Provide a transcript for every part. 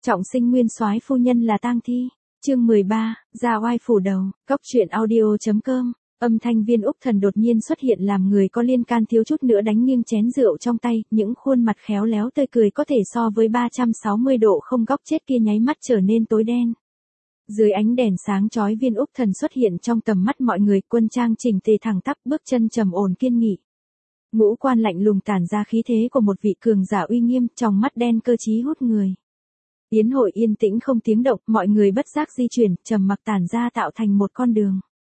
Trọng sinh nguyên soái phu nhân là tang thi. Chương 13, ra oai phủ đầu. Cóc truyện audio.com. Âm thanh Viên Úc Thần đột nhiên xuất hiện làm người có liên can thiếu chút nữa đánh nghiêng chén rượu trong tay, những khuôn mặt khéo léo tươi cười có thể so với 360 độ không góc chết kia nháy mắt trở nên tối đen. Dưới ánh đèn sáng chói, Viên Úc Thần xuất hiện trong tầm mắt mọi người, quân trang chỉnh tề thẳng tắp, bước chân trầm ổn kiên nghị. Ngũ quan lạnh lùng tản ra khí thế của một vị cường giả uy nghiêm, trong mắt đen cơ trí hút người. Yến hội yên tĩnh không tiếng động, mọi người bất giác di chuyển, trầm mặc tản ra tạo thành một con đường.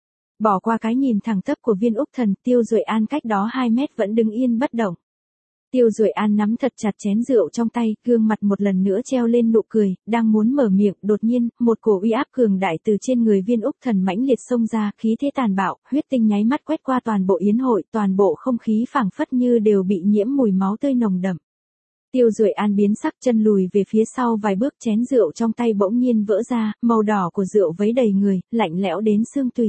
Bỏ qua cái nhìn thẳng tắp của Viên Úc Thần, Tiêu Duệ An cách đó 2 mét vẫn đứng yên bất động. Tiêu Duệ An nắm thật chặt chén rượu trong tay, gương mặt một lần nữa treo lên nụ cười, đang muốn mở miệng, đột nhiên, một cổ uy áp cường đại từ trên người Viên Úc Thần mãnh liệt xông ra, khí thế tàn bạo, huyết tinh nháy mắt quét qua toàn bộ yến hội, toàn bộ không khí phảng phất như đều bị nhiễm mùi máu tươi nồng đậm. Tiêu Duệ An biến sắc, chân lùi về phía sau vài bước, chén rượu trong tay bỗng nhiên vỡ ra, màu đỏ của rượu vấy đầy người, lạnh lẽo đến xương tủy.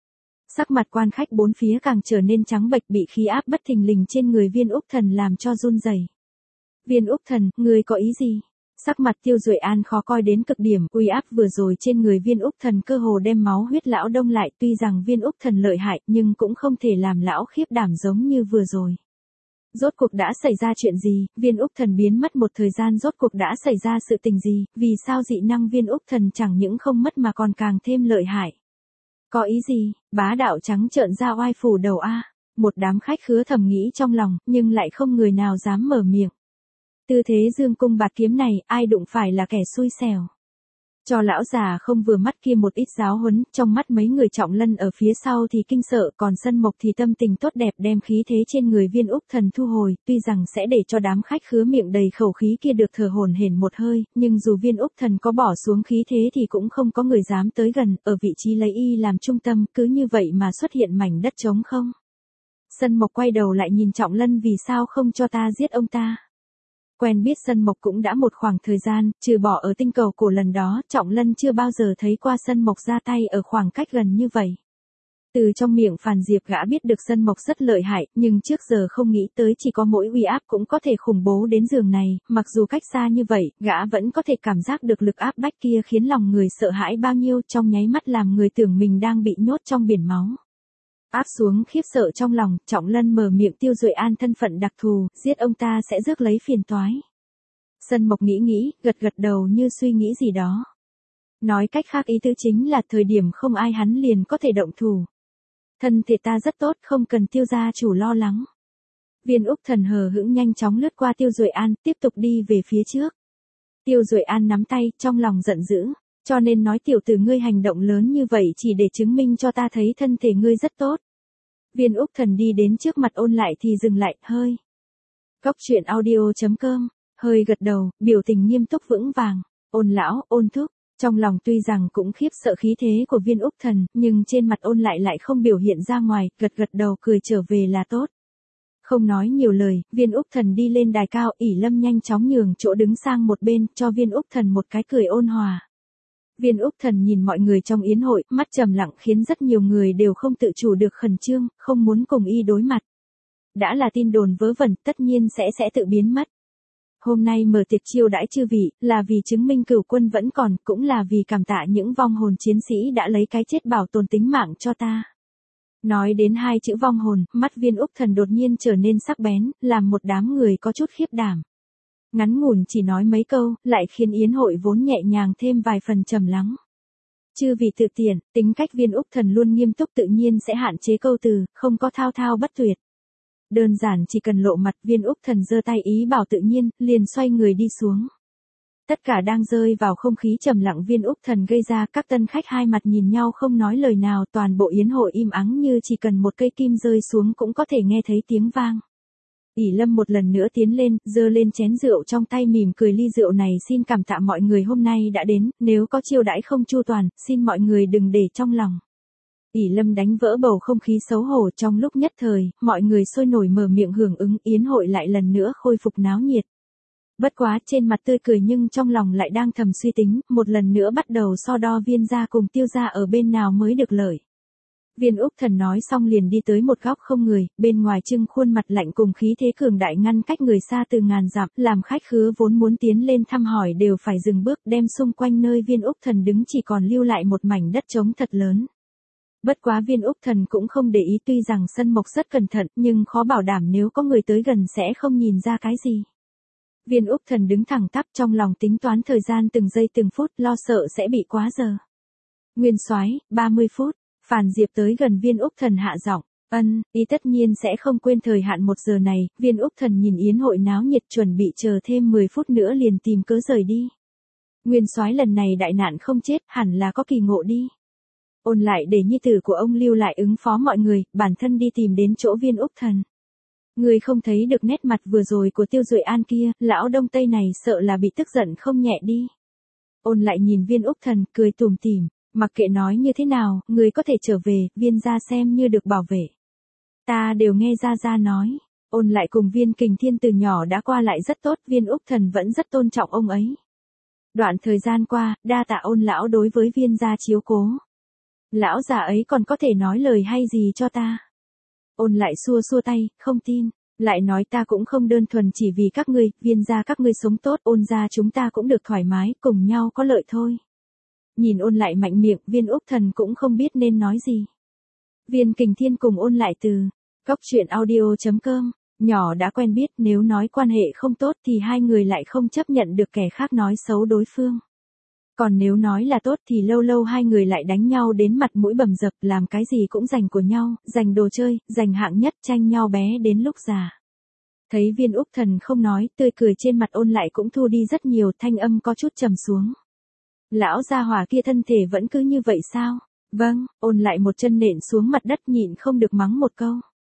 Sắc mặt quan khách bốn phía càng trở nên trắng bệch, bị khí áp bất thình lình trên người Viên Úc Thần làm cho run rẩy. Viên Úc Thần, ngươi có ý gì? Sắc mặt Tiêu Duệ An khó coi đến cực điểm, uy áp vừa rồi trên người Viên Úc Thần cơ hồ đem máu huyết lão đông lại, tuy rằng Viên Úc Thần lợi hại nhưng cũng không thể làm lão khiếp đảm giống như vừa rồi. Rốt cuộc đã xảy ra chuyện gì? Viên Úc Thần biến mất một thời gian, rốt cuộc đã xảy ra sự tình gì? Vì sao dị năng Viên Úc Thần chẳng những không mất mà còn càng thêm lợi hại? Có ý gì? Bá đạo trắng trợn ra oai phủ đầu a. Một đám khách khứa thầm nghĩ trong lòng, nhưng lại không người nào dám mở miệng. Tư thế dương cung bạt kiếm này, ai đụng phải là kẻ xui xẻo. Cho lão già không vừa mắt kia một ít giáo huấn, trong mắt mấy người Trọng Lân ở phía sau thì kinh sợ, còn Sân Mộc thì tâm tình tốt đẹp đem khí thế trên người Viên Úc Thần thu hồi, tuy rằng sẽ để cho đám khách khứa miệng đầy khẩu khí kia được thở hổn hển một hơi, nhưng dù Viên Úc Thần có bỏ xuống khí thế thì cũng không có người dám tới gần, ở vị trí lấy y làm trung tâm, cứ như vậy mà xuất hiện mảnh đất trống không. Sân Mộc quay đầu lại nhìn Trọng Lân, vì sao không cho ta giết ông ta? Quen biết Sân Mộc cũng đã một khoảng thời gian, trừ bỏ ở tinh cầu cổ lần đó, Trọng Lân chưa bao giờ thấy qua Sân Mộc ra tay ở khoảng cách gần như vậy. Từ trong miệng Phàn Diệp gã biết được Sân Mộc rất lợi hại, nhưng trước giờ không nghĩ tới chỉ có mỗi uy áp cũng có thể khủng bố đến giường này, mặc dù cách xa như vậy, gã vẫn có thể cảm giác được lực áp bách kia khiến lòng người sợ hãi bao nhiêu, trong nháy mắt làm người tưởng mình đang bị nhốt trong biển máu. Áp xuống khiếp sợ trong lòng, Trọng Lân mở miệng, Tiêu Duệ An thân phận đặc thù, giết ông ta sẽ rước lấy phiền toái. Sân Mộc nghĩ, gật gật đầu như suy nghĩ gì đó. Nói cách khác ý tứ chính là thời điểm không ai hắn liền có thể động thủ. Thân thể ta rất tốt, không cần Tiêu gia chủ lo lắng. Viên Úc Thần hờ hững nhanh chóng lướt qua Tiêu Duệ An, tiếp tục đi về phía trước. Tiêu Duệ An nắm tay, trong lòng giận dữ. Cho nên nói tiểu tử ngươi hành động lớn như vậy chỉ để chứng minh cho ta thấy thân thể ngươi rất tốt. Viên Úc Thần đi đến trước mặt ôn lại thì dừng lại, hơi. Cóc truyện audio.com, hơi gật đầu, biểu tình nghiêm túc vững vàng. Ôn lão, ôn thúc, trong lòng tuy rằng cũng khiếp sợ khí thế của Viên Úc Thần, nhưng trên mặt ôn lại không biểu hiện ra ngoài, gật gật đầu cười trở về là tốt. Không nói nhiều lời, Viên Úc Thần đi lên đài cao, ỷ Lâm nhanh chóng nhường chỗ đứng sang một bên, cho Viên Úc Thần một cái cười ôn hòa. Viên Úc Thần nhìn mọi người trong yến hội, mắt trầm lặng khiến rất nhiều người đều không tự chủ được khẩn trương, không muốn cùng y đối mặt. Đã là tin đồn vớ vẩn, tất nhiên sẽ tự biến mất. Hôm nay mở tiệc chiêu đãi chư vị, là vì chứng minh Cửu Quân vẫn còn, cũng là vì cảm tạ những vong hồn chiến sĩ đã lấy cái chết bảo tồn tính mạng cho ta. Nói đến 2 chữ vong hồn, mắt Viên Úc Thần đột nhiên trở nên sắc bén, làm một đám người có chút khiếp đảm. Ngắn ngủn chỉ nói mấy câu, lại khiến yến hội vốn nhẹ nhàng thêm vài phần trầm lắng. Chư vị tự tiện, tính cách Viên Úc Thần luôn nghiêm túc, tự nhiên sẽ hạn chế câu từ, không có thao thao bất tuyệt. Đơn giản chỉ cần lộ mặt, Viên Úc Thần giơ tay ý bảo tự nhiên, liền xoay người đi xuống. Tất cả đang rơi vào không khí trầm lặng, Viên Úc Thần gây ra, các tân khách hai mặt nhìn nhau không nói lời nào, toàn bộ yến hội im ắng như chỉ cần một cây kim rơi xuống cũng có thể nghe thấy tiếng vang. ỷ Lâm một lần nữa tiến lên, giơ lên chén rượu trong tay mỉm cười, ly rượu này xin cảm tạ mọi người hôm nay đã đến, nếu có chiêu đãi không chu toàn, xin mọi người đừng để trong lòng. ỷ Lâm đánh vỡ bầu không khí xấu hổ, trong lúc nhất thời, mọi người sôi nổi mở miệng hưởng ứng, yến hội lại lần nữa khôi phục náo nhiệt. Bất quá trên mặt tươi cười nhưng trong lòng lại đang thầm suy tính, một lần nữa bắt đầu so đo Viên gia cùng Tiêu gia ở bên nào mới được lợi. Viên Úc Thần nói xong liền đi tới một góc không người, bên ngoài trưng khuôn mặt lạnh cùng khí thế cường đại ngăn cách người xa từ ngàn dặm, làm khách khứa vốn muốn tiến lên thăm hỏi đều phải dừng bước, đem xung quanh nơi Viên Úc Thần đứng chỉ còn lưu lại một mảnh đất trống thật lớn. Bất quá Viên Úc Thần cũng không để ý, tuy rằng Sân Mộc rất cẩn thận, nhưng khó bảo đảm nếu có người tới gần sẽ không nhìn ra cái gì. Viên Úc Thần đứng thẳng tắp trong lòng tính toán thời gian từng giây từng phút, lo sợ sẽ bị quá giờ. Nguyên Soái, 30 phút. Phàn Diệp tới gần Viên Úc Thần hạ giọng, ý tất nhiên sẽ không quên thời hạn 1 giờ này. Viên Úc Thần nhìn yến hội náo nhiệt chuẩn bị chờ thêm 10 phút nữa liền tìm cớ rời đi. Nguyên Soái lần này đại nạn không chết, hẳn là có kỳ ngộ đi. Ôn lại để nhi tử của ông lưu lại ứng phó mọi người, bản thân đi tìm đến chỗ Viên Úc Thần. Người không thấy được nét mặt vừa rồi của Tiêu Duệ An kia, lão Đông Tây này sợ là bị tức giận không nhẹ đi. Ôn lại nhìn Viên Úc Thần, cười tủm tỉm, mặc kệ nói như thế nào, người có thể trở về, Viên gia xem như được bảo vệ. Ta đều nghe gia nói. Ôn lại cùng Viên Kình Thiên từ nhỏ đã qua lại rất tốt, Viên Úc Thần vẫn rất tôn trọng ông ấy. Đoạn thời gian qua, đa tạ Ôn lão đối với Viên gia chiếu cố. Lão già ấy còn có thể nói lời hay gì cho ta. Ôn lại xua xua tay, không tin, lại nói ta cũng không đơn thuần chỉ vì các ngươi, Viên gia các ngươi sống tốt, Ôn gia chúng ta cũng được thoải mái, cùng nhau có lợi thôi. Nhìn Ôn lại mạnh miệng, Viên Úc Thần cũng không biết nên nói gì. Viên Kình Thiên cùng Ôn lại từ Cóc Truyện Audio.com, nhỏ đã quen biết, nếu nói quan hệ không tốt thì hai người lại không chấp nhận được kẻ khác nói xấu đối phương. Còn nếu nói là tốt thì lâu lâu hai người lại đánh nhau đến mặt mũi bầm dập, làm cái gì cũng giành của nhau, giành đồ chơi, giành hạng nhất, tranh nhau bé đến lúc già. Thấy Viên Úc Thần không nói, tươi cười trên mặt Ôn lại cũng thu đi rất nhiều, thanh âm có chút trầm xuống. Lão gia hỏa kia thân thể vẫn cứ như vậy sao? Vâng, Ôn lại một chân nện xuống mặt đất nhịn không được mắng một câu.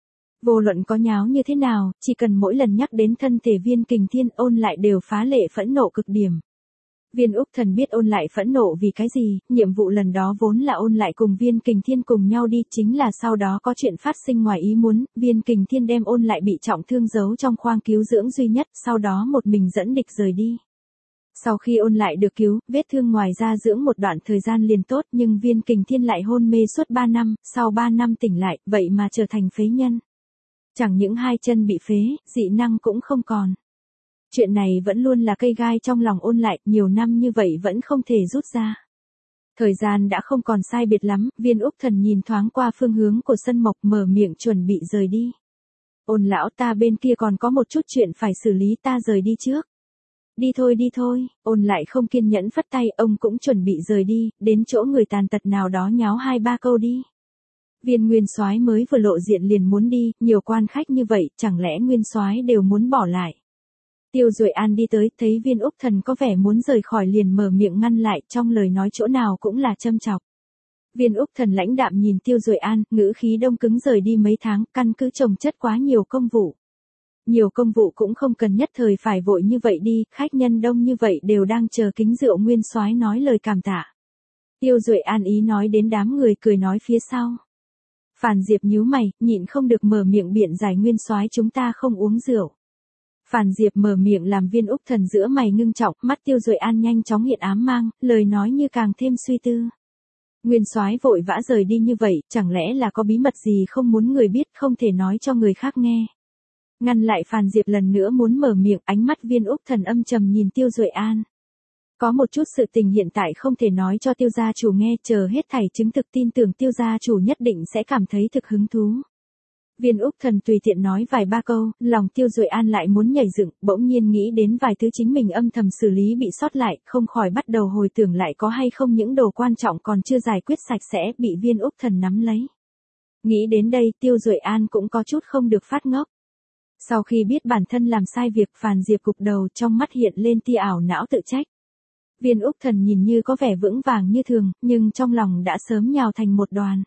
Vô luận có nháo như thế nào, chỉ cần mỗi lần nhắc đến thân thể Viên Kình Thiên, Ôn lại đều phá lệ phẫn nộ cực điểm. Viên Úc Thần biết Ôn lại phẫn nộ vì cái gì, nhiệm vụ lần đó vốn là Ôn lại cùng Viên Kình Thiên cùng nhau đi, chính là sau đó có chuyện phát sinh ngoài ý muốn, Viên Kình Thiên đem Ôn lại bị trọng thương giấu trong khoang cứu dưỡng duy nhất, sau đó một mình dẫn địch rời đi. Sau khi Ôn lại được cứu, vết thương ngoài ra dưỡng một đoạn thời gian liền tốt, nhưng Viên Kình Thiên lại hôn mê suốt 3 năm, sau 3 năm tỉnh lại, vậy mà trở thành phế nhân. Chẳng những hai chân bị phế, dị năng cũng không còn. Chuyện này vẫn luôn là cây gai trong lòng Ôn lại, nhiều năm như vậy vẫn không thể rút ra. Thời gian đã không còn sai biệt lắm, Viên Úc Thần nhìn thoáng qua phương hướng của Sân Mộc, mở miệng chuẩn bị rời đi. Ôn lão, ta bên kia còn có một chút chuyện phải xử lý, ta rời đi trước. Đi thôi, Ôn lại không kiên nhẫn phất tay, ông cũng chuẩn bị rời đi, đến chỗ người tàn tật nào đó nháo 2-3 câu đi. Viên Nguyên Soái mới vừa lộ diện liền muốn đi, nhiều quan khách như vậy, chẳng lẽ Nguyên Soái đều muốn bỏ lại. Tiêu Duệ An đi tới, thấy Viên Úc Thần có vẻ muốn rời khỏi liền mở miệng ngăn lại, trong lời nói chỗ nào cũng là châm chọc. Viên Úc Thần lãnh đạm nhìn Tiêu Duệ An, ngữ khí đông cứng, rời đi mấy tháng, căn cứ chồng chất quá nhiều công vụ. Nhiều công vụ cũng không cần nhất thời phải vội như vậy đi, khách nhân đông như vậy đều đang chờ kính rượu Nguyên Soái nói lời cảm tạ. Tiêu Duệ An ý nói đến đám người cười nói phía sau. Phàn Diệp nhíu mày, nhịn không được mở miệng biện giải, Nguyên Soái chúng ta không uống rượu. Phàn Diệp mở miệng làm Viên Úc Thần giữa mày ngưng trọng, mắt Tiêu Duệ An nhanh chóng hiện ám mang, lời nói như càng thêm suy tư. Nguyên Soái vội vã rời đi như vậy, chẳng lẽ là có bí mật gì không muốn người biết, không thể nói cho người khác nghe. Ngăn lại Phàn Diệp lần nữa muốn mở miệng, ánh mắt Viên Úc Thần âm trầm nhìn Tiêu Duệ An. Có một chút sự tình hiện tại không thể nói cho Tiêu gia chủ nghe, chờ hết thảy chứng thực tin tưởng Tiêu gia chủ nhất định sẽ cảm thấy thực hứng thú. Viên Úc Thần tùy tiện nói vài ba câu, lòng Tiêu Duệ An lại muốn nhảy dựng, bỗng nhiên nghĩ đến vài thứ chính mình âm thầm xử lý bị sót lại, không khỏi bắt đầu hồi tưởng lại có hay không những đồ quan trọng còn chưa giải quyết sạch sẽ, bị Viên Úc Thần nắm lấy. Nghĩ đến đây, Tiêu Duệ An cũng có chút không được phát ngốc. Sau khi biết bản thân làm sai việc, Phàn Diệp gục đầu, trong mắt hiện lên tia ảo não tự trách. Viên Úc Thần nhìn như có vẻ vững vàng như thường, nhưng trong lòng đã sớm nhào thành một đoàn.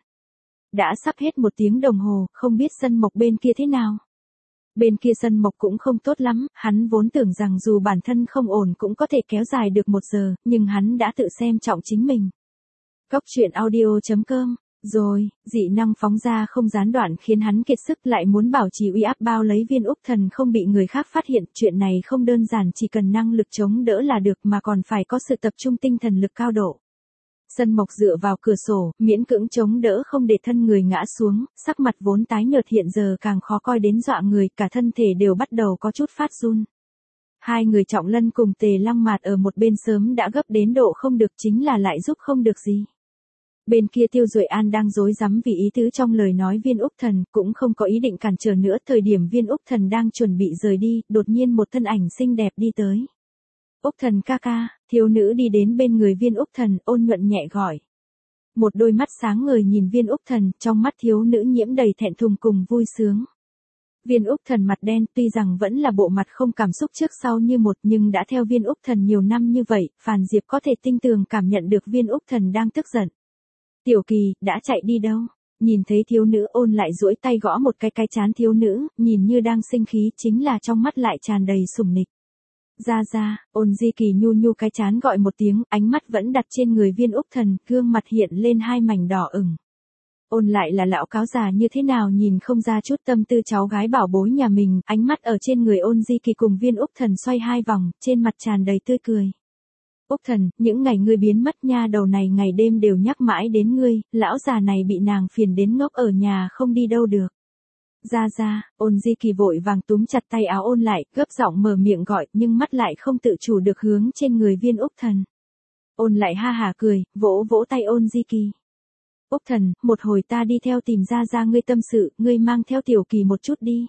Đã sắp hết 1 tiếng đồng hồ, không biết Sân Mộc bên kia thế nào. Bên kia Sân Mộc cũng không tốt lắm, hắn vốn tưởng rằng dù bản thân không ổn cũng có thể kéo dài được 1 giờ, nhưng hắn đã tự xem trọng chính mình. Cóc Truyện Audio.com. Rồi, dị năng phóng ra không gián đoạn khiến hắn kiệt sức, lại muốn bảo trì uy áp bao lấy Viên Úc Thần không bị người khác phát hiện, chuyện này không đơn giản chỉ cần năng lực chống đỡ là được mà còn phải có sự tập trung tinh thần lực cao độ. Sân Mộc dựa vào cửa sổ, miễn cưỡng chống đỡ không để thân người ngã xuống, sắc mặt vốn tái nhợt hiện giờ càng khó coi đến dọa người, cả thân thể đều bắt đầu có chút phát run. Hai người Trọng Lân cùng Tề Lăng Mạt ở một bên sớm đã gấp đến độ không được, chính là lại giúp không được gì. Bên kia Tiêu Duệ An đang rối rắm vì ý tứ trong lời nói Viên Úc Thần, cũng không có ý định cản trở nữa. Thời điểm Viên Úc Thần đang chuẩn bị rời đi, đột nhiên một thân ảnh xinh đẹp đi tới. Úc Thần ca ca, thiếu nữ đi đến bên người Viên Úc Thần, ôn nhuận nhẹ gọi. Một đôi mắt sáng ngời nhìn Viên Úc Thần, trong mắt thiếu nữ nhiễm đầy thẹn thùng cùng vui sướng. Viên Úc Thần mặt đen, tuy rằng vẫn là bộ mặt không cảm xúc trước sau như một, nhưng đã theo Viên Úc Thần nhiều năm như vậy, Phàn Diệp có thể tinh tường cảm nhận được Viên Úc Thần đang tức giận. Tiểu Kỳ, đã chạy đi đâu? Nhìn thấy thiếu nữ, Ôn lại duỗi tay gõ một cái trán thiếu nữ, nhìn như đang sinh khí, chính là trong mắt lại tràn đầy sủng nịch. Ra, Ôn Di Kỳ nhu nhu cái trán gọi một tiếng, ánh mắt vẫn đặt trên người Viên Úc Thần, gương mặt hiện lên hai mảnh đỏ ửng. Ôn lại là lão cáo già như thế nào nhìn không ra chút tâm tư cháu gái bảo bối nhà mình, ánh mắt ở trên người Ôn Di Kỳ cùng Viên Úc Thần xoay hai vòng, trên mặt tràn đầy tươi cười. Úc Thần, những ngày ngươi biến mất nha đầu này ngày đêm đều nhắc mãi đến ngươi, lão già này bị nàng phiền đến ngốc ở nhà không đi đâu được. Ra, Ôn Di Kỳ vội vàng túm chặt tay áo Ôn lại, gấp giọng mở miệng gọi, nhưng mắt lại không tự chủ được hướng trên người Viên Úc Thần. Ôn lại ha hả cười, vỗ vỗ tay Ôn Di Kỳ. Úc Thần, một hồi ta đi theo tìm ra ngươi tâm sự, ngươi mang theo Tiểu Kỳ một chút đi.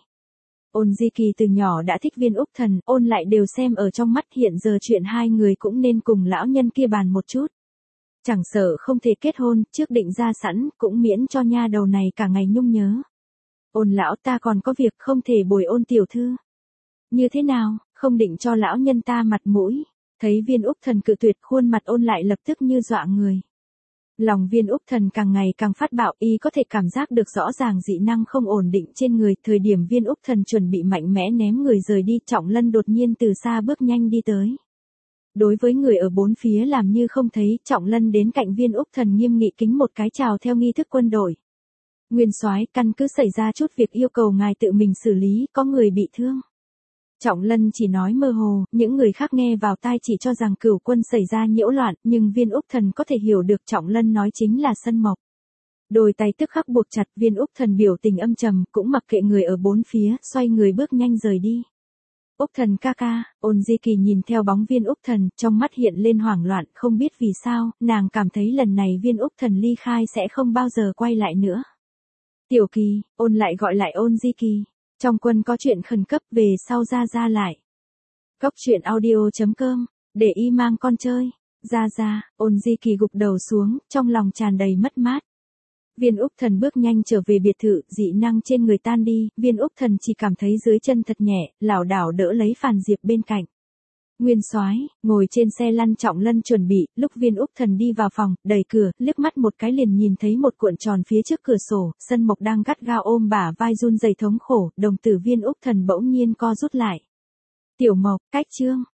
Ôn Di Kỳ từ nhỏ đã thích Viên Úc Thần, Ôn lại đều xem ở trong mắt, hiện giờ chuyện hai người cũng nên cùng lão nhân kia bàn một chút. Chẳng sợ không thể kết hôn, trước định ra sẵn, cũng miễn cho nha đầu này cả ngày nhung nhớ. Ôn lão, ta còn có việc không thể bồi Ôn tiểu thư. Như thế nào, không định cho lão nhân ta mặt mũi. Thấy Viên Úc Thần cự tuyệt, khuôn mặt Ôn lại lập tức như dọa người. Lòng Viên Úc Thần càng ngày càng phát bạo, y có thể cảm giác được rõ ràng dị năng không ổn định trên người. Thời điểm Viên Úc Thần chuẩn bị mạnh mẽ ném người rời đi, Trọng Lân đột nhiên từ xa bước nhanh đi tới. Đối với người ở bốn phía làm như không thấy, Trọng Lân đến cạnh Viên Úc Thần nghiêm nghị kính một cái chào theo nghi thức quân đội. Nguyên soái, căn cứ xảy ra chút việc yêu cầu ngài tự mình xử lý, có người bị thương. Trọng Lân chỉ nói mơ hồ, những người khác nghe vào tai chỉ cho rằng Cửu quân xảy ra nhiễu loạn, nhưng Viên Úc Thần có thể hiểu được Trọng Lân nói chính là Sân Mộc. Đôi tay tức khắc buộc chặt, Viên Úc Thần biểu tình âm trầm, cũng mặc kệ người ở bốn phía, xoay người bước nhanh rời đi. Úc Thần ca ca, Ôn Di Kỳ nhìn theo bóng Viên Úc Thần, trong mắt hiện lên hoảng loạn, không biết vì sao, nàng cảm thấy lần này Viên Úc Thần ly khai sẽ không bao giờ quay lại nữa. Tiểu Kỳ, Ôn lại gọi lại Ôn Di Kỳ. Trong quân có chuyện khẩn cấp, về sau ra lại. Cốc truyện audio.com, để y mang con chơi. Ra, Ôn Di Kỳ gục đầu xuống, trong lòng tràn đầy mất mát. Viên Úc Thần bước nhanh trở về biệt thự, dị năng trên người tan đi, Viên Úc Thần chỉ cảm thấy dưới chân thật nhẹ, lảo đảo đỡ lấy Phàn Diệp bên cạnh. Nguyên soái, ngồi trên xe lăn Trọng Lân chuẩn bị, lúc Viên Úc Thần đi vào phòng, đẩy cửa, liếc mắt một cái liền nhìn thấy một cuộn tròn phía trước cửa sổ, Sân Mộc đang gắt gao ôm bả vai run rẩy thống khổ, đồng tử Viên Úc Thần bỗng nhiên co rút lại. Tiểu Mộc, cách chương.